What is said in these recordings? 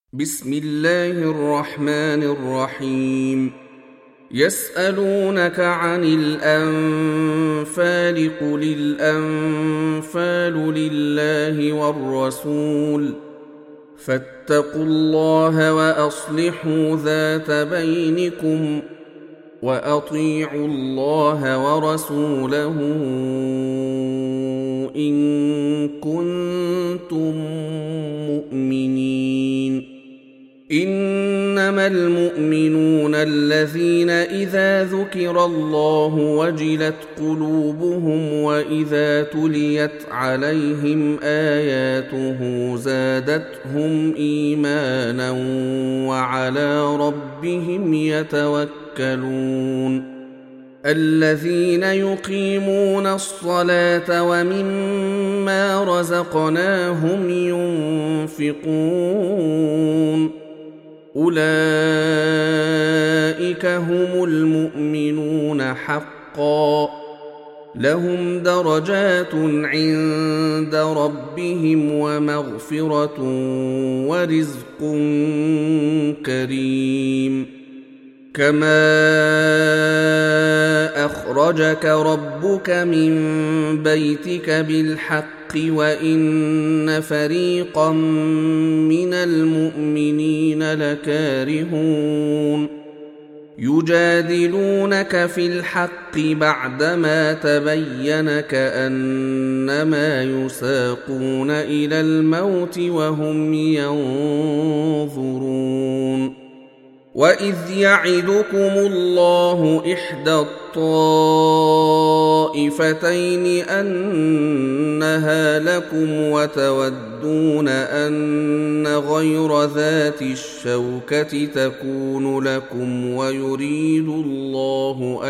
بسم الله الرحمن الرحيم. يسألونك عن الأنفال قل الأنفال لله والرسول فاتقوا الله وأصلحوا ذات بينكم وأطيعوا الله ورسوله إن كنتم مؤمنين. إنما المؤمنون الذين إذا ذكر الله وجلت قلوبهم وإذا تليت عليهم آياته زادتهم إيمانا وعلى ربهم يتوكلون. الذين يقيمون الصلاة ومما رزقناهم ينفقون أولئك هم المؤمنون حقا لهم درجات عند ربهم ومغفرة ورزق كريم. كما أخرجك ربك من بيتك بالحق وإن فريقا من المؤمنين لكارهون يجادلونك في الحق بعدما تبين كأنما يساقون إلى الموت وهم ينظرون. وإذ يعدكم الله إحدى الطائفتين أنها لكم وتودون أن غير ذات الشوكة تكون لكم ويريد الله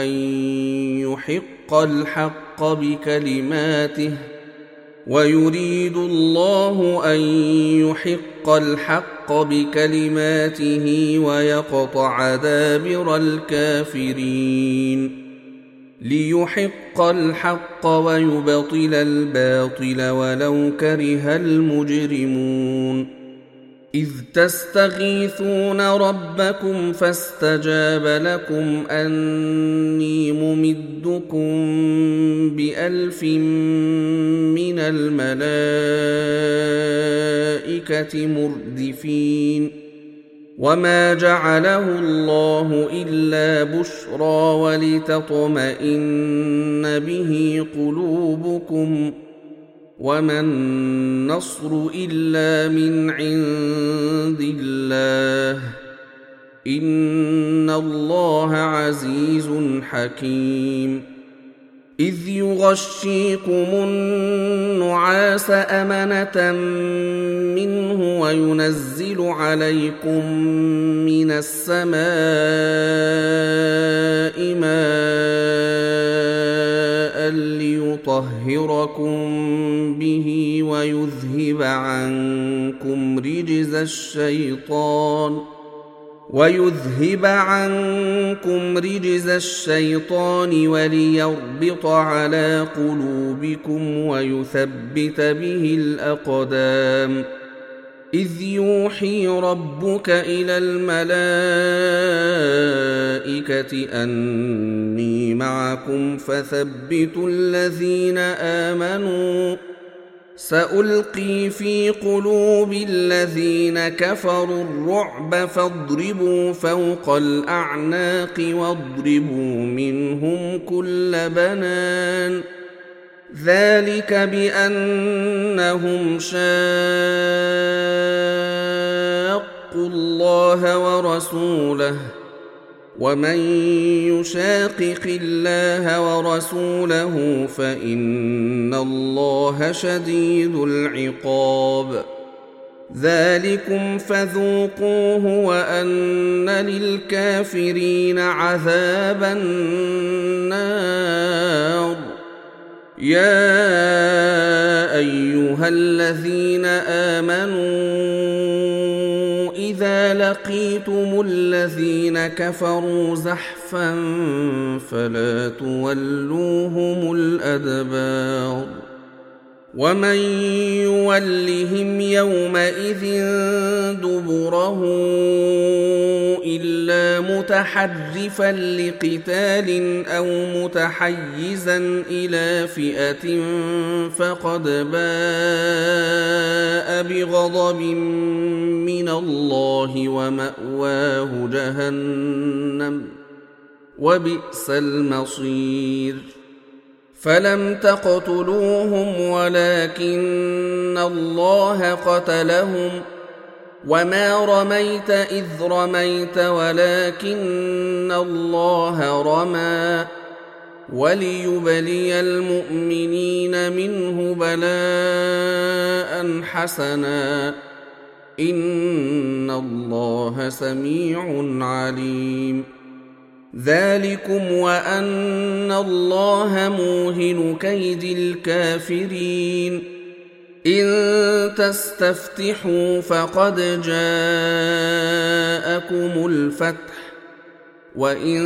أن يحق الحق بكلماته ويقطع دابر الكافرين. ليحق الحق ويبطل الباطل ولو كره المجرمون. إذ تستغيثون ربكم فاستجاب لكم أني ممدكم ب1000 من الملائكة مردفين. وما جعله الله إلا بشرى ولتطمئن به قلوبكم وما النصر إلا من عند الله إن الله عزيز حكيم. إذ يغشيكم النعاس أمنة منه وينزل عليكم من السماء ماء ليطهركم به ويذهب عنكم رجز الشيطان وليربط على قلوبكم ويثبت به الأقدام. إذ يوحي ربك إلى الملائكة أني معكم فثبتوا الذين آمنوا سألقي في قلوب الذين كفروا الرعب فاضربوا فوق الأعناق واضربوا منهم كل بنان. ذلك بأنهم شاقوا الله ورسوله ومن يشاقق الله ورسوله فإن الله شديد العقاب. ذلكم فذوقوه وأن للكافرين عذاب النار. يا أيها الذين آمنوا إذا لقيتم الذين كفروا زحفا فلا تولوهم الأدبار. ومن يولهم يومئذ دبره إلا متحرفا لقتال أو متحيزا إلى فئة فقد باء بغضب من الله ومأواه جهنم وبئس المصير فلم تقتلوهم ولكن الله قتلهم وما رميت إذ رميت ولكن الله رمى وليبلي المؤمنين منه بلاء حسنا إن الله سميع عليم ذلكم وأن الله موهن كيد الكافرين إن تستفتحوا فقد جاءكم الفتح وإن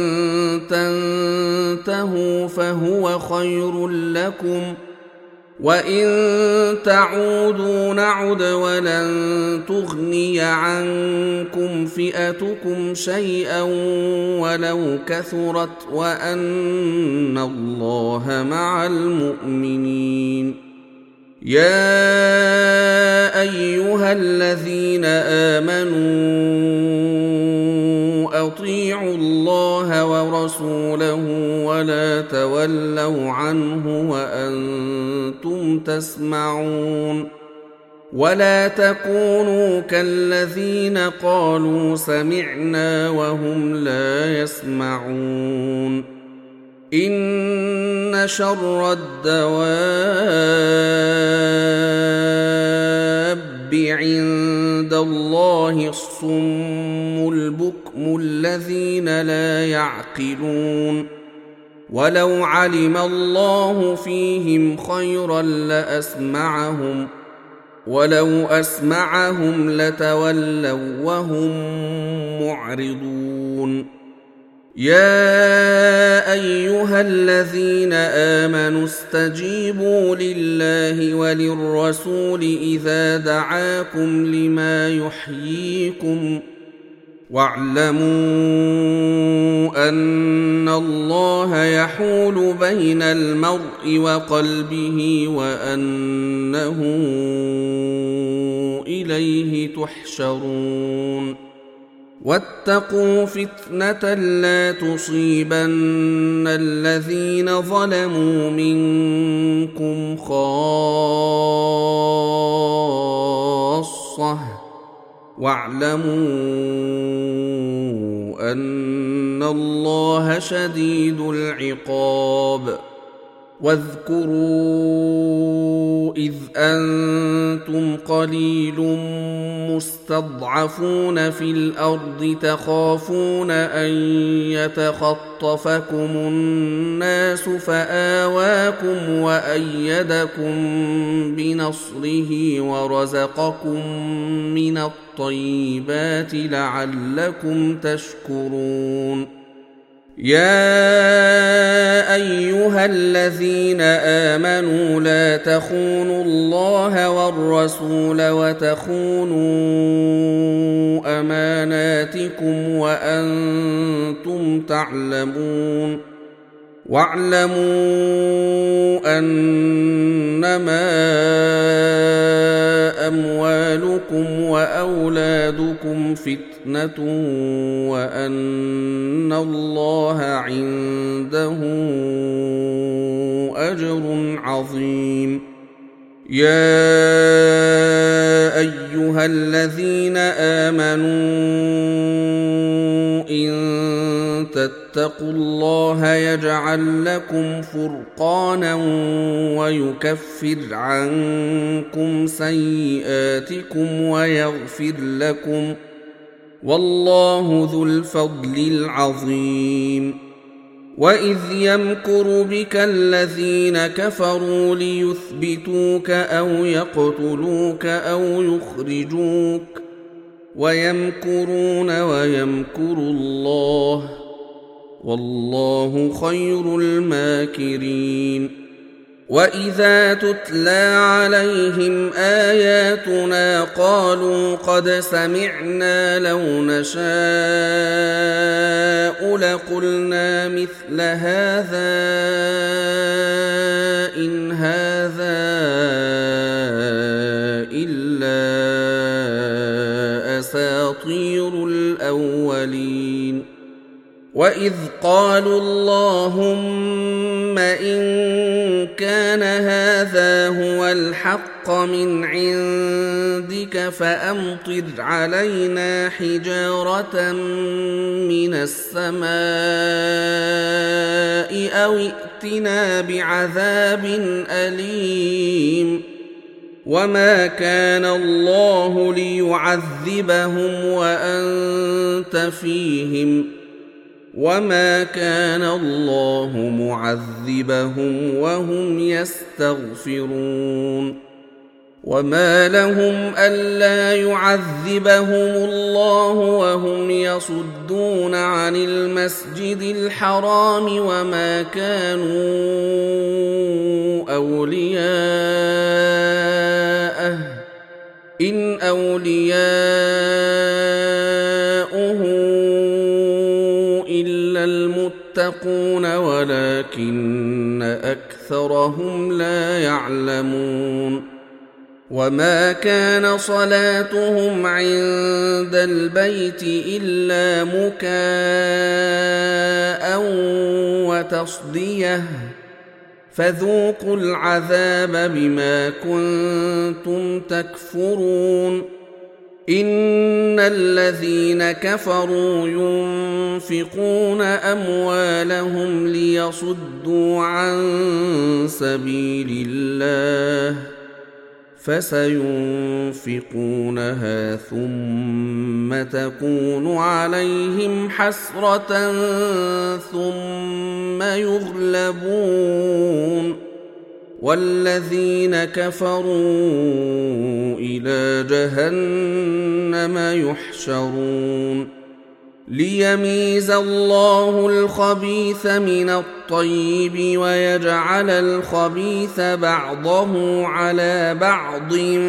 تنتهوا فهو خير لكم وإن تعودوا نعد ولن تغني عنكم فئتكم شيئا ولو كثرت وأن الله مع المؤمنين يا أيها الذين آمنوا أطيعوا الله ورسوله ولا تولوا عنه وأنتم تسمعون ولا تكونوا كالذين قالوا سمعنا وهم لا يسمعون إن شر الدواب عند الله الصم البكم الذين لا يعقلون ولو علم الله فيهم خيرا لأسمعهم ولو أسمعهم لتولوا وهم معرضون يا أيها الذين آمنوا استجيبوا لله وللرسول إذا دعاكم لما يحييكم واعلموا أن الله يحول بين المرء وقلبه وأنه إليه تحشرون واتقوا فتنة لا تصيبن الذين ظلموا منكم خاصة واعلموا أن الله شديد العقاب واذكروا إذ أنتم قليل مستضعفون في الأرض تخافون أن يتخطفكم الناس فآواكم وأيدكم بنصره ورزقكم من الطيبات لعلكم تشكرون يا أيها الذين آمنوا لا تخونوا الله والرسول وتخونوا أماناتكم وأنتم تعلمون واعلموا أنما أموالكم وأولادكم فتنة وأن الله عنده أجر عظيم يا أيها الذين آمنوا إن تتقوا الله يجعل لكم فرقانا ويكفر عنكم سيئاتكم ويغفر لكم والله ذو الفضل العظيم وإذ يمكر بك الذين كفروا ليثبتوك أو يقتلوك أو يخرجوك ويمكرون ويمكر الله والله خير الماكرين وإذا تتلى عليهم آياتنا قالوا قد سمعنا لو نشاء لقلنا مثل هذا إن هذا إلا أساطير الأولين وإذ قالوا اللهم إن كان هذا هو الحق من عندك فأمطر علينا حجارة من السماء أو ائتنا بعذاب أليم وما كان الله ليعذبهم وأنت فيهم وما كان الله معذبهم وهم يستغفرون وما لهم ألا يعذبهم الله وهم يصدون عن المسجد الحرام وما كانوا أولياءه إن أولياؤه إلا المتقون ولكن أكثرهم لا يعلمون وما كان صلاتهم عند البيت إلا مكاء وتصدية فذوقوا العذاب بما كنتم تكفرون إن الذين كفروا ينفقون أموالهم ليصدوا عن سبيل الله فسينفقونها ثم تكون عليهم حسرة ثم يغلبون والذين كفروا إلى جهنم يحشرون ليميز الله الخبيث من الطيب ويجعل الخبيث بعضه على بعض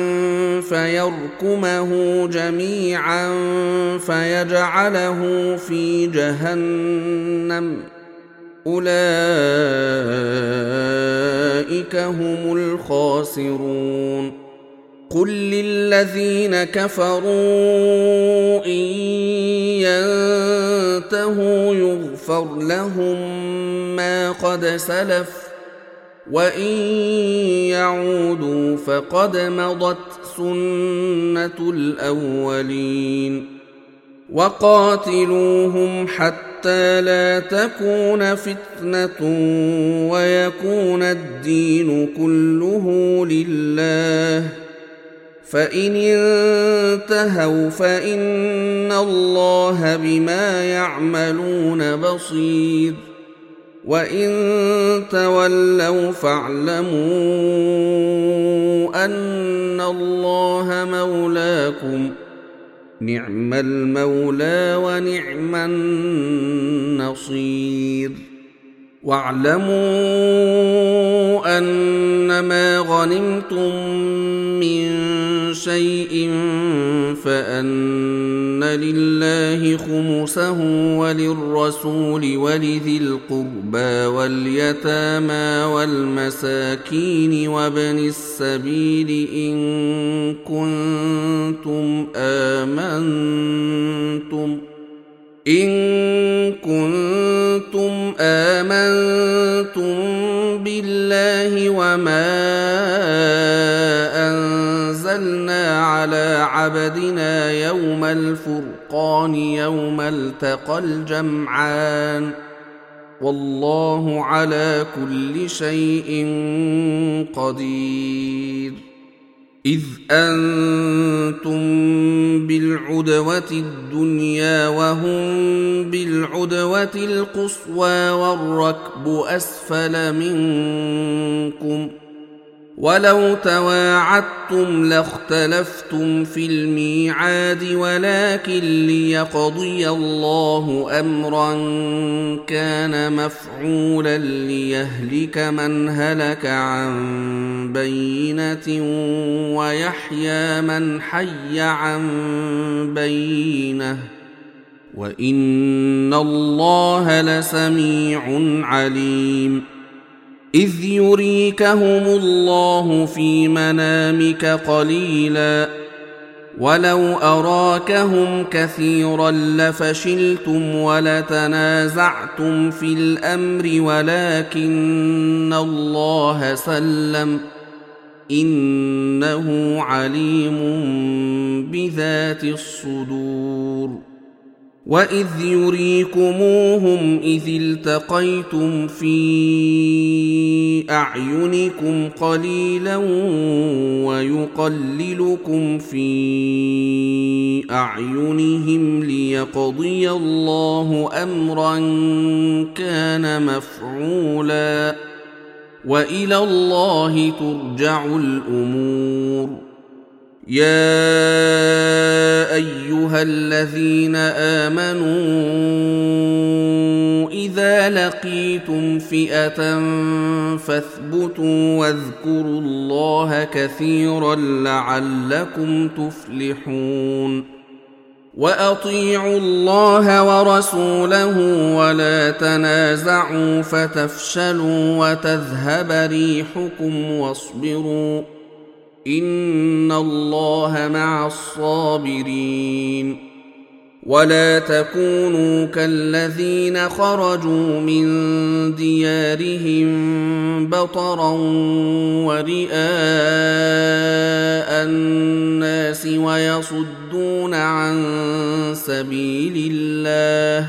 فيركمه جميعا فيجعله في جهنم أولئك هم الخاسرون قل للذين كفروا إن ينتهوا يغفر لهم ما قد سلف وإن يعودوا فقد مضت سنة الأولين وقاتلوهم حتى لا تكون فتنة ويكون الدين كله لله فإن انتهوا فإن الله بما يعملون بصير وإن تولوا فاعلموا أن الله مولاكم نعم المولى ونعم النصير واعلموا أنما غنمتم من شيء فأن لله خمسه وللرسول ولذي القربى واليتامى والمساكين وابن السبيل إن كنتم آمنتم بالله وما أنزلنا على عبدنا يوم الفرقان يوم التقى الجمعان والله على كل شيء قدير إذ أنتم بالعدوة الدنيا وهم بالعدوة القصوى والركب أسفل منكم ولو تواعدتم لاختلفتم في الميعاد ولكن ليقضي الله أمرا كان مفعولا ليهلك من هلك عن بينة ويحيى من حي عن بينة وإن الله لسميع عليم إذ يريكهم الله في منامك قليلا ولو أراكهم كثيرا لفشلتم ولتنازعتم في الأمر ولكن الله سلم إنه عليم بذات الصدور وإذ يريكموهم إذ التقيتم في أعينكم قليلا ويقللكم في أعينهم ليقضي الله أمرا كان مفعولا وإلى الله ترجع الأمور يا أيها الذين آمنوا إذا لقيتم فئة فاثبتوا واذكروا الله كثيرا لعلكم تفلحون وأطيعوا الله ورسوله ولا تنازعوا فتفشلوا وتذهب ريحكم واصبروا إن الله مع الصابرين ولا تكونوا كالذين خرجوا من ديارهم بطرا ورئاء الناس ويصدون عن سبيل الله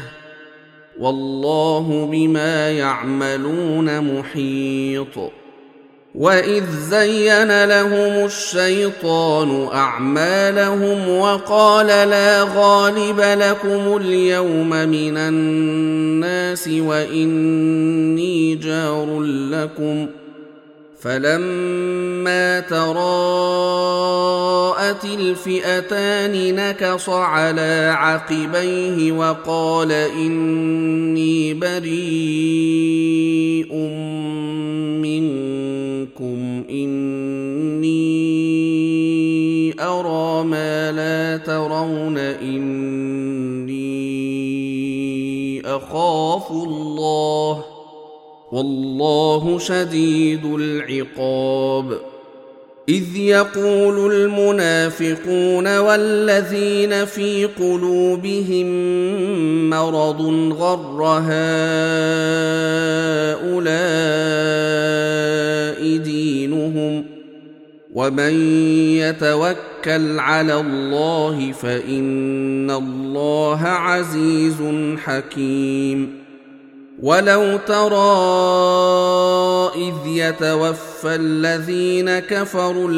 والله بما يعملون محيط وإذ زين لهم الشيطان أعمالهم وقال لا غالب لكم اليوم من الناس وإني جار لكم فلما تراءت الفئتان نكص على عقبيه وقال إني بريء منكم إني أرى ما لا ترون إني أخاف الله والله شديد العقاب إذ يقول المنافقون والذين في قلوبهم مرض غر هؤلاء دينهم ومن يتوكل على الله فإن الله عزيز حكيم ولو ترى إذ يتوفى الذين كفروا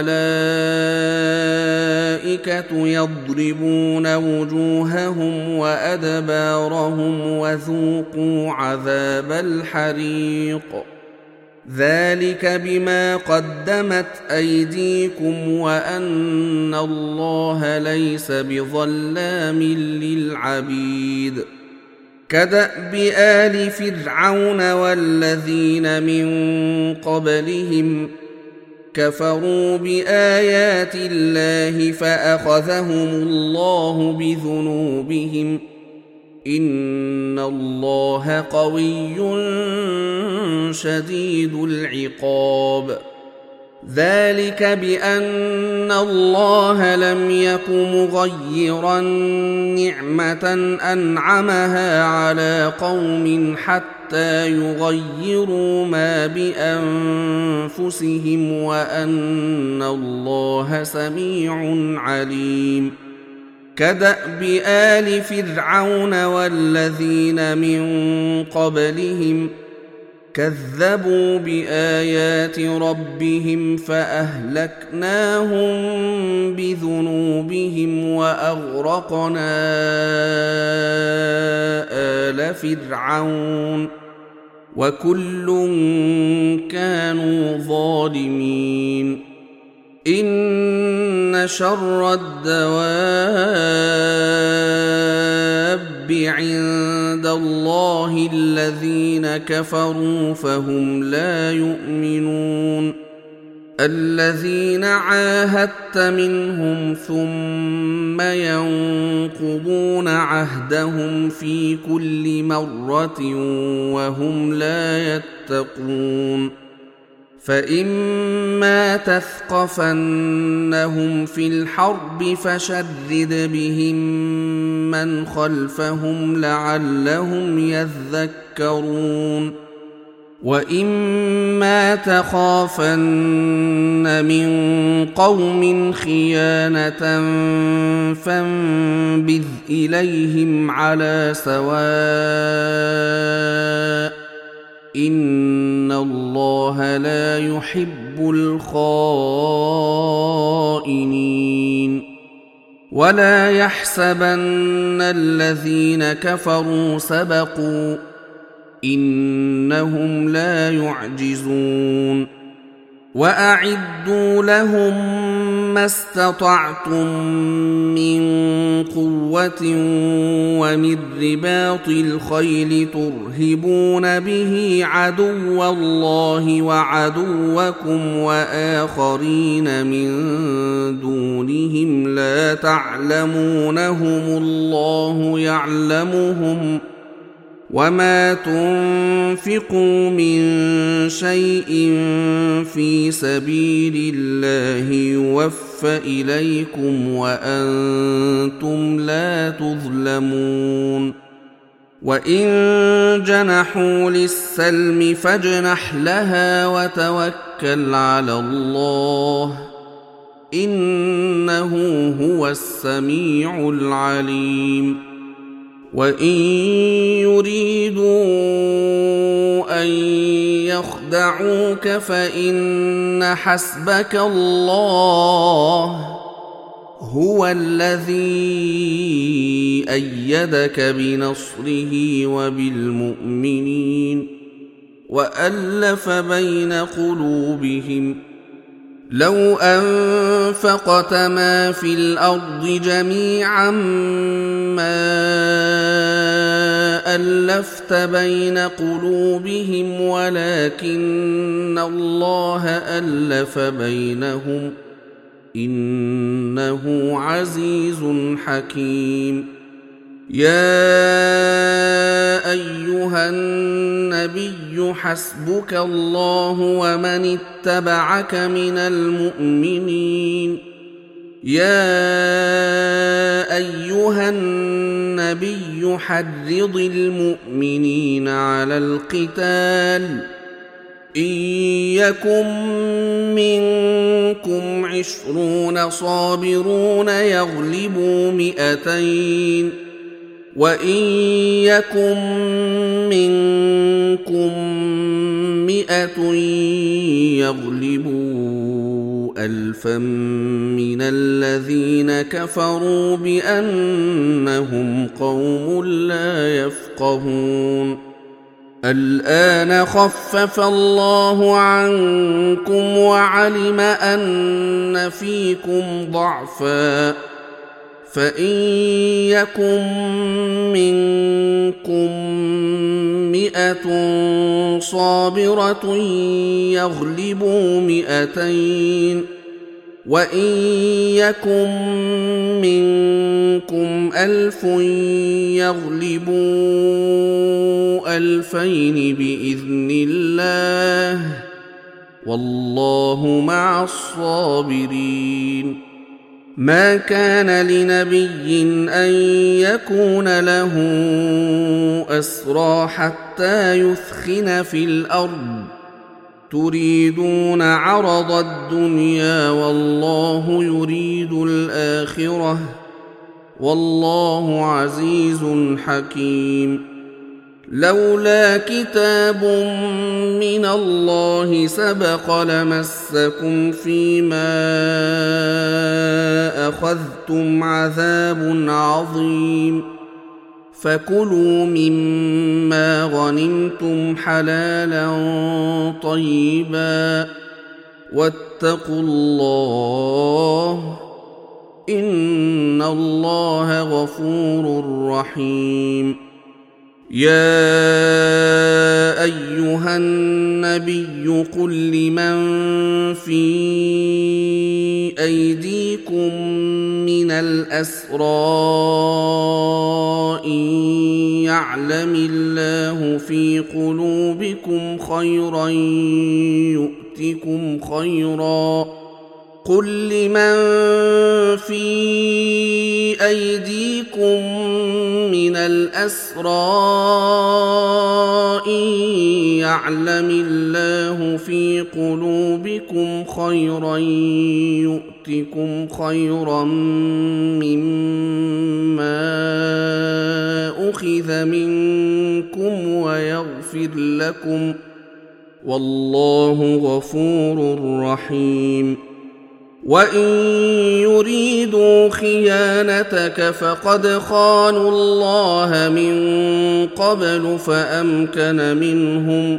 الملائكة يضربون وجوههم وأدبارهم وذوقوا عذاب الحريق ذلك بما قدمت أيديكم وأن الله ليس بظلام للعبيد كدأب آل فرعون والذين من قبلهم كفروا بآيات الله فأخذهم الله بذنوبهم إن الله قوي شديد العقاب ذلك بأن الله لم يك مغيرا نعمة أنعمها على قوم حتى يغيروا ما بأنفسهم وأن الله سميع عليم كدأب آل فرعون والذين من قبلهم كذبوا بآيات ربهم فأهلكناهم بذنوبهم وأغرقنا آل فرعون وكل كانوا ظالمين. إن شر الدواب عند الله الذين كفروا فهم لا يؤمنون. الذين عاهدت منهم ثم ينقضون عهدهم في كل مرة وهم لا يتقون. فإما تثقفنهم في الحرب فشرد بهم من خلفهم لعلهم يذكرون. وإما تخافن من قوم خيانة فانبذ إليهم على سواء إن الله لا يحب الخائنين. ولا يحسبن الذين كفروا سبقوا إنهم لا يعجزون. وأعدوا لهم ما استطعتم من قوة ومن رباط الخيل ترهبون به عدو الله وعدوكم وآخرين من دونهم لا تعلمونهم الله يعلمهم. وما تنفقوا من شيء في سبيل الله يوفى إليكم وأنتم لا تظلمون. وإن جنحوا للسلم فاجنح لها وتوكل على الله إنه هو السميع العليم. وإن يريدوا أن يخدعوك فإن حسبك الله هو الذي أيدك بنصره وبالمؤمنين وألف بين قلوبهم. لو أنفقت ما في الأرض جميعا ما ألفت بين قلوبهم ولكن الله ألف بينهم إنه عزيز حكيم. يا أيها النبي حسبك الله ومن اتبعك من المؤمنين. يا أيها النبي حرض المؤمنين على القتال إن يكن منكم 20 صابرون يغلبوا 200 وإن يكن منكم 100 يغلبوا 1000 من الذين كفروا بأنهم قوم لا يفقهون. الآن خفف الله عنكم وعلم أن فيكم ضعفا فإن يكن منكم 100 صابرة يغلبوا 200 وإن يكن منكم 1000 يغلبوا 2000 بإذن الله والله مع الصابرين. ما كان لنبي أن يكون له أسرى حتى يثخن في الأرض تريدون عرض الدنيا والله يريد الآخرة والله عزيز حكيم. لولا كتاب من الله سبق لمسكم فيما أخذتم عذاب عظيم فكلوا مما غنمتم حلالا طيبا واتقوا الله إن الله غفور رحيم. يا أيها النبي قل لمن في أيديكم من الأسرى إن يعلم الله في قلوبكم خيرا يؤتكم خيرا قل لمن في أيديكم من الأسرى إن يعلم الله في قلوبكم خيرا يؤتكم خيرا مما أخذ منكم ويغفر لكم والله غفور رحيم. وإن يريدوا خيانتك فقد خانوا الله من قبل فأمكن منهم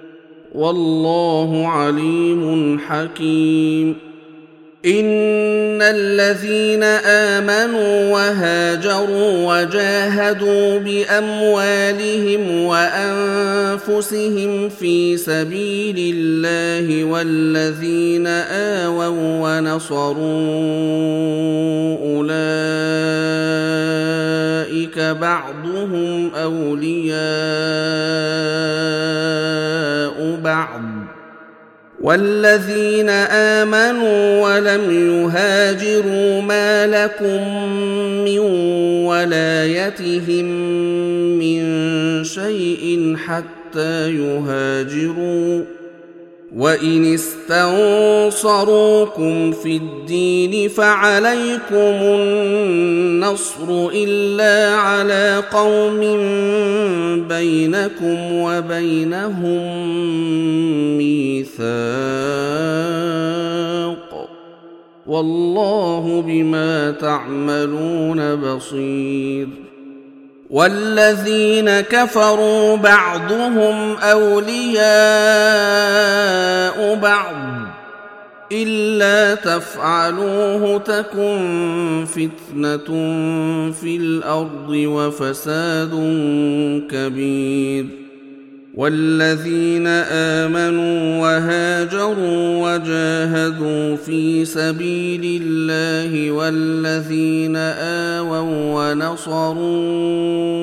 والله عليم حكيم. إن الذين آمنوا وهاجروا وجاهدوا بأموالهم وأنفسهم في سبيل الله والذين آووا ونصروا أولئك بعضهم أولياء بعض والذين آمنوا ولم يهاجروا ما لكم من ولايتهم من شيء حتى يهاجروا وإن استنصروكم في الدين فعليكم النصر إلا على قوم بينكم وبينهم ميثاق والله بما تعملون بصير. والذين كفروا بعضهم أولياء بعض إلا تفعلوه تكن فتنة في الأرض وفساد كبير. والذين آمنوا وهاجروا وجاهدوا في سبيل الله والذين آووا ونصروا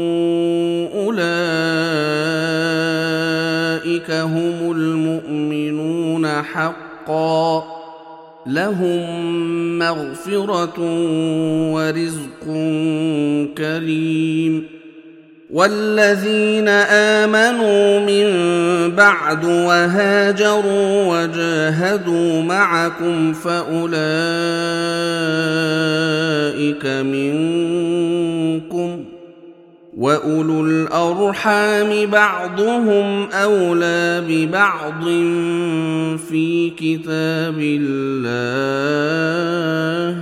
أولئك هم المؤمنون حقا لهم مغفرة ورزق كريم. والذين آمنوا من بعد وهاجروا وجاهدوا معكم فأولئك منكم وأولو الأرحام بعضهم أولى ببعض في كتاب الله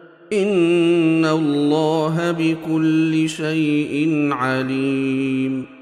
إن الله بكل شيء عليم.